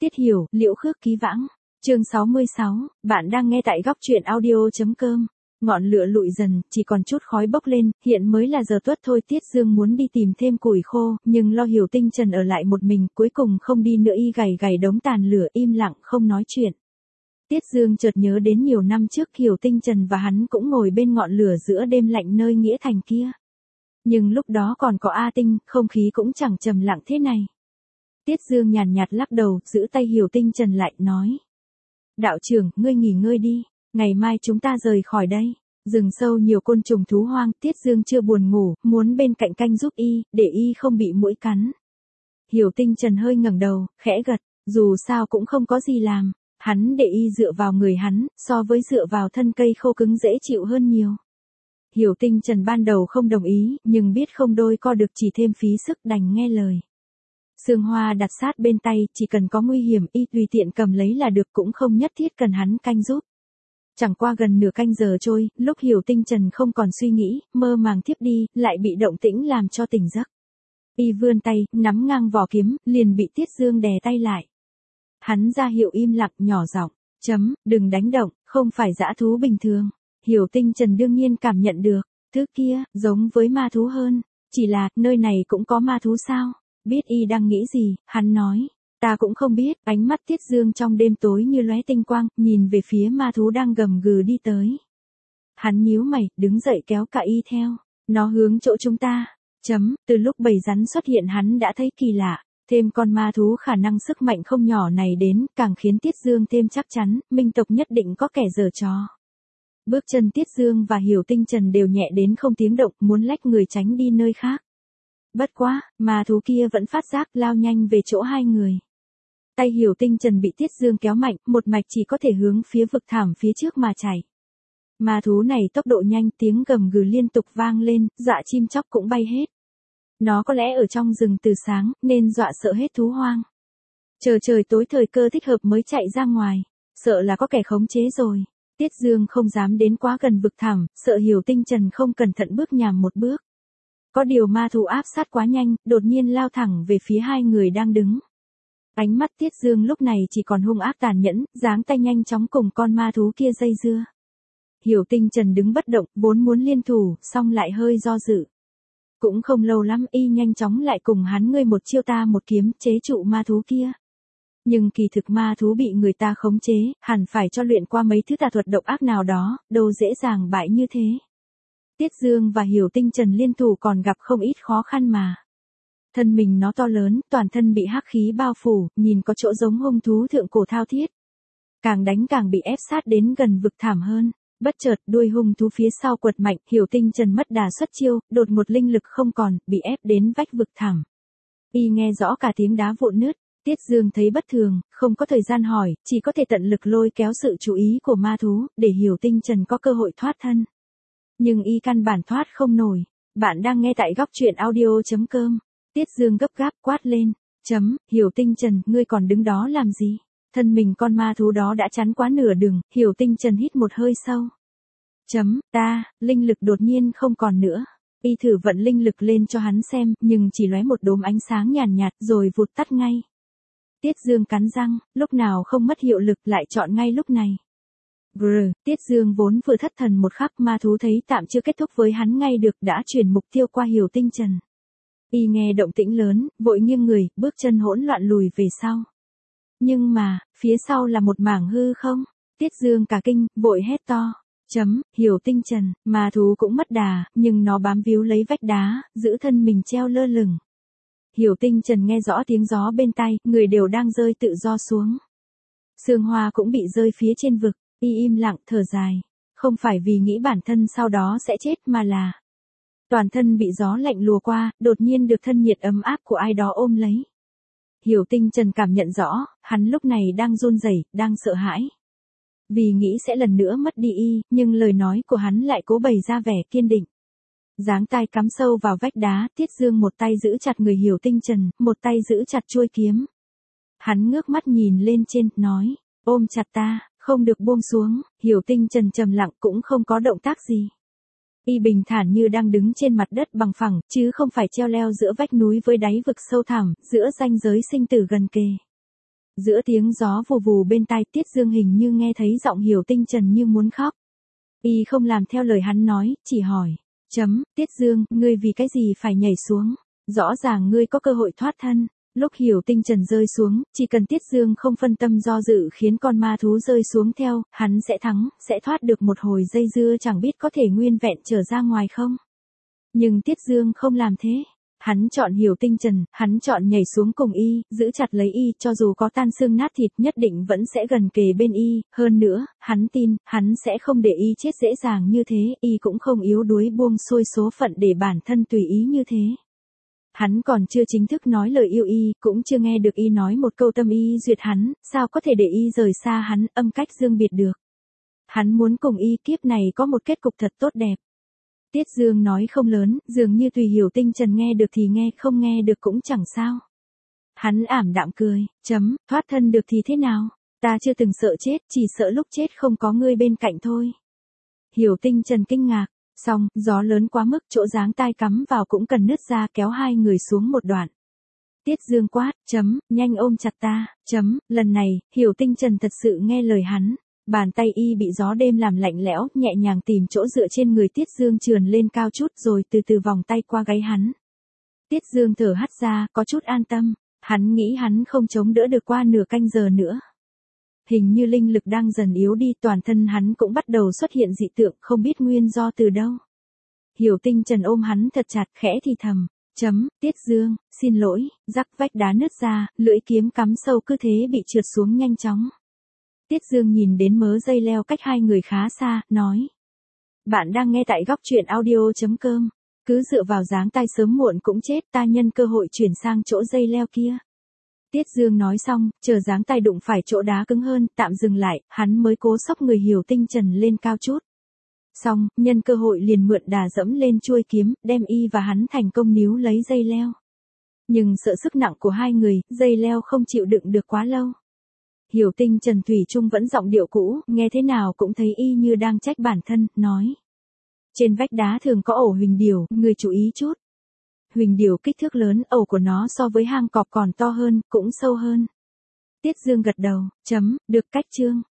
Tiết Hiểu, Liễu Khước Ký Vãng. Chương 66, bạn đang nghe tại góc truyện audio.com. Ngọn lửa lụi dần, chỉ còn chút khói bốc lên, hiện mới là giờ tuất thôi. Tiết Dương muốn đi tìm thêm củi khô, nhưng lo Hiểu Tinh Trần ở lại một mình, cuối cùng không đi nữa. Y gảy gảy đống tàn lửa, im lặng không nói chuyện. Tiết Dương chợt nhớ đến nhiều năm trước Hiểu Tinh Trần và hắn cũng ngồi bên ngọn lửa giữa đêm lạnh nơi Nghĩa Thành kia. Nhưng lúc đó còn có A Tinh, không khí cũng chẳng trầm lặng thế này. Tiết Dương nhàn nhạt lắc đầu, giữ tay Hiểu Tinh Trần lại, nói. Đạo trưởng, ngươi nghỉ ngơi đi, ngày mai chúng ta rời khỏi đây. Rừng sâu nhiều côn trùng thú hoang, Tiết Dương chưa buồn ngủ, muốn bên cạnh canh giúp y, để y không bị muỗi cắn. Hiểu Tinh Trần hơi ngẩng đầu, khẽ gật, dù sao cũng không có gì làm. Hắn để y dựa vào người hắn, so với dựa vào thân cây khô cứng dễ chịu hơn nhiều. Hiểu Tinh Trần ban đầu không đồng ý, nhưng biết không đôi co được chỉ thêm phí sức, đành nghe lời. Sương Hoa đặt sát bên tay, chỉ cần có nguy hiểm y tùy tiện cầm lấy là được, cũng không nhất thiết cần hắn canh giúp. Chẳng qua gần nửa canh giờ trôi, lúc Hiểu Tinh Trần không còn suy nghĩ, mơ màng thiếp đi, lại bị động tĩnh làm cho tỉnh giấc. Y vươn tay, nắm ngang vỏ kiếm, liền bị Tiết Dương đè tay lại. Hắn ra hiệu im lặng, nhỏ giọng, đừng đánh động, không phải dã thú bình thường. Hiểu Tinh Trần đương nhiên cảm nhận được, thứ kia, giống với ma thú hơn, chỉ là, nơi này cũng có ma thú sao? Biết y đang nghĩ gì, hắn nói, ta cũng không biết. Ánh mắt Tiết Dương trong đêm tối như lóe tinh quang, nhìn về phía ma thú đang gầm gừ đi tới. Hắn nhíu mày, đứng dậy kéo cả y theo, nó hướng chỗ chúng ta. Từ lúc bầy rắn xuất hiện hắn đã thấy kỳ lạ, thêm con ma thú khả năng sức mạnh không nhỏ này đến, càng khiến Tiết Dương thêm chắc chắn, minh tộc nhất định có kẻ giở trò. Bước chân Tiết Dương và Hiểu Tinh Trần đều nhẹ đến không tiếng động, muốn lách người tránh đi nơi khác. Bất quá, ma thú kia vẫn phát giác, lao nhanh về chỗ hai người. Tay Hiểu Tinh Trần bị Tiết Dương kéo mạnh, một mạch chỉ có thể hướng phía vực thẳm phía trước mà chạy. Ma thú này tốc độ nhanh, tiếng gầm gừ liên tục vang lên, dọa chim chóc cũng bay hết. Nó có lẽ ở trong rừng từ sáng, nên dọa sợ hết thú hoang. Chờ trời tối thời cơ thích hợp mới chạy ra ngoài, sợ là có kẻ khống chế rồi. Tiết Dương không dám đến quá gần vực thẳm, sợ Hiểu Tinh Trần không cẩn thận bước nhầm một bước. Có điều ma thú áp sát quá nhanh, đột nhiên lao thẳng về phía hai người đang đứng. Ánh mắt Tiết Dương lúc này chỉ còn hung ác tàn nhẫn, giáng tay nhanh chóng cùng con ma thú kia dây dưa. Hiểu Tinh Trần đứng bất động, vốn muốn liên thủ, song lại hơi do dự. Cũng không lâu lắm y nhanh chóng lại cùng hắn ngươi một chiêu ta một kiếm, chế trụ ma thú kia. Nhưng kỳ thực ma thú bị người ta khống chế, hẳn phải cho luyện qua mấy thứ tà thuật độc ác nào đó, đâu dễ dàng bại như thế. Tiết Dương và Hiểu Tinh Trần liên thủ còn gặp không ít khó khăn mà. Thân mình nó to lớn, toàn thân bị hắc khí bao phủ, nhìn có chỗ giống hung thú thượng cổ thao thiết. Càng đánh càng bị ép sát đến gần vực thẳm hơn. Bất chợt, đuôi hung thú phía sau quật mạnh, Hiểu Tinh Trần mất đà xuất chiêu, đột một linh lực không còn, bị ép đến vách vực thẳm. Y nghe rõ cả tiếng đá vụn nứt. Tiết Dương thấy bất thường, không có thời gian hỏi, chỉ có thể tận lực lôi kéo sự chú ý của ma thú, để Hiểu Tinh Trần có cơ hội thoát thân. Nhưng y căn bản thoát không nổi. Bạn đang nghe tại góc truyện audio.com. Tiết Dương gấp gáp quát lên. Hiểu Tinh Trần, ngươi còn đứng đó làm gì? Thân mình con ma thú đó đã chắn quá nửa đường, Hiểu Tinh Trần hít một hơi sâu. Linh lực đột nhiên không còn nữa. Y thử vận linh lực lên cho hắn xem, nhưng chỉ lóe một đốm ánh sáng nhàn nhạt rồi vụt tắt ngay. Tiết Dương cắn răng, lúc nào không mất hiệu lực lại chọn ngay lúc này. Tiết Dương vốn vừa thất thần một khắc, ma thú thấy tạm chưa kết thúc với hắn ngay được, đã chuyển mục tiêu qua Hiểu Tinh Trần. Y nghe động tĩnh lớn, vội nghiêng người, bước chân hỗn loạn lùi về sau. Nhưng mà, phía sau là một mảng hư không. Tiết Dương cả kinh, vội hét to. Hiểu Tinh Trần, ma thú cũng mất đà, nhưng nó bám víu lấy vách đá, giữ thân mình treo lơ lửng. Hiểu Tinh Trần nghe rõ tiếng gió bên tai, người đều đang rơi tự do xuống. Sương Hoa cũng bị rơi phía trên vực, y im lặng thở dài. Không phải vì nghĩ bản thân sau đó sẽ chết mà là toàn thân bị gió lạnh lùa qua, đột nhiên được thân nhiệt ấm áp của ai đó ôm lấy. Hiểu Tinh Trần cảm nhận rõ, hắn lúc này đang run rẩy, đang sợ hãi. Vì nghĩ sẽ lần nữa mất đi y, nhưng lời nói của hắn lại cố bày ra vẻ kiên định. Giáng tay cắm sâu vào vách đá, Tiết Dương một tay giữ chặt người Hiểu Tinh Trần, một tay giữ chặt chuôi kiếm. Hắn ngước mắt nhìn lên trên, nói, ôm chặt ta, không được buông xuống. Hiểu Tinh Trần trầm lặng cũng không có động tác gì. Y bình thản như đang đứng trên mặt đất bằng phẳng, chứ không phải treo leo giữa vách núi với đáy vực sâu thẳm, giữa ranh giới sinh tử gần kề. Giữa tiếng gió vù vù bên tai Tiết Dương hình như nghe thấy giọng Hiểu Tinh Trần như muốn khóc. Y không làm theo lời hắn nói, chỉ hỏi. Tiết Dương, ngươi vì cái gì phải nhảy xuống? Rõ ràng ngươi có cơ hội thoát thân. Lúc Hiểu Tinh Trần rơi xuống, chỉ cần Tiết Dương không phân tâm do dự khiến con ma thú rơi xuống theo, hắn sẽ thắng, sẽ thoát được một hồi dây dưa chẳng biết có thể nguyên vẹn trở ra ngoài không. Nhưng Tiết Dương không làm thế. Hắn chọn Hiểu Tinh Trần, hắn chọn nhảy xuống cùng y, giữ chặt lấy y, cho dù có tan xương nát thịt nhất định vẫn sẽ gần kề bên y, hơn nữa, hắn tin, hắn sẽ không để y chết dễ dàng như thế, y cũng không yếu đuối buông xuôi số phận để bản thân tùy ý như thế. Hắn còn chưa chính thức nói lời yêu y, cũng chưa nghe được y nói một câu tâm y duyệt hắn, sao có thể để y rời xa hắn, âm cách dương biệt được. Hắn muốn cùng y kiếp này có một kết cục thật tốt đẹp. Tiết Dương nói không lớn, dường như tùy Hiểu Tinh Trần nghe được thì nghe, không nghe được cũng chẳng sao. Hắn ảm đạm cười, thoát thân được thì thế nào? Ta chưa từng sợ chết, chỉ sợ lúc chết không có ngươi bên cạnh thôi. Hiểu Tinh Trần kinh ngạc, xong, gió lớn quá mức, chỗ dáng tai cắm vào cũng cần nứt ra, kéo hai người xuống một đoạn. Tiết Dương quát, nhanh ôm chặt ta, lần này, Hiểu Tinh Trần thật sự nghe lời hắn. Bàn tay y bị gió đêm làm lạnh lẽo, nhẹ nhàng tìm chỗ dựa trên người Tiết Dương trườn lên cao chút rồi từ từ vòng tay qua gáy hắn. Tiết Dương thở hắt ra, có chút an tâm, hắn nghĩ hắn không chống đỡ được qua nửa canh giờ nữa. Hình như linh lực đang dần yếu đi, toàn thân hắn cũng bắt đầu xuất hiện dị tượng, không biết nguyên do từ đâu. Hiểu Tinh Trần ôm hắn thật chặt, khẽ thì thầm, Tiết Dương, xin lỗi, rắc vách đá nứt ra, lưỡi kiếm cắm sâu cứ thế bị trượt xuống nhanh chóng. Tiết Dương nhìn đến mớ dây leo cách hai người khá xa, nói. Bạn đang nghe tại góc truyện audio.com. Cứ dựa vào dáng tay sớm muộn cũng chết, ta nhân cơ hội chuyển sang chỗ dây leo kia. Tiết Dương nói xong, chờ dáng tay đụng phải chỗ đá cứng hơn, tạm dừng lại, hắn mới cố xốc người Hiểu Tinh Trần lên cao chút. Xong, nhân cơ hội liền mượn đà dẫm lên chuôi kiếm, đem y và hắn thành công níu lấy dây leo. Nhưng sợ sức nặng của hai người, dây leo không chịu đựng được quá lâu. Hiểu Tinh Trần thủy chung vẫn giọng điệu cũ, nghe thế nào cũng thấy y như đang trách bản thân, nói. Trên vách đá thường có ổ huỳnh điểu, người chú ý chút. Huỳnh điểu kích thước lớn, ổ của nó so với hang cọp còn to hơn, cũng sâu hơn. Tiết Dương gật đầu, được cách Chương.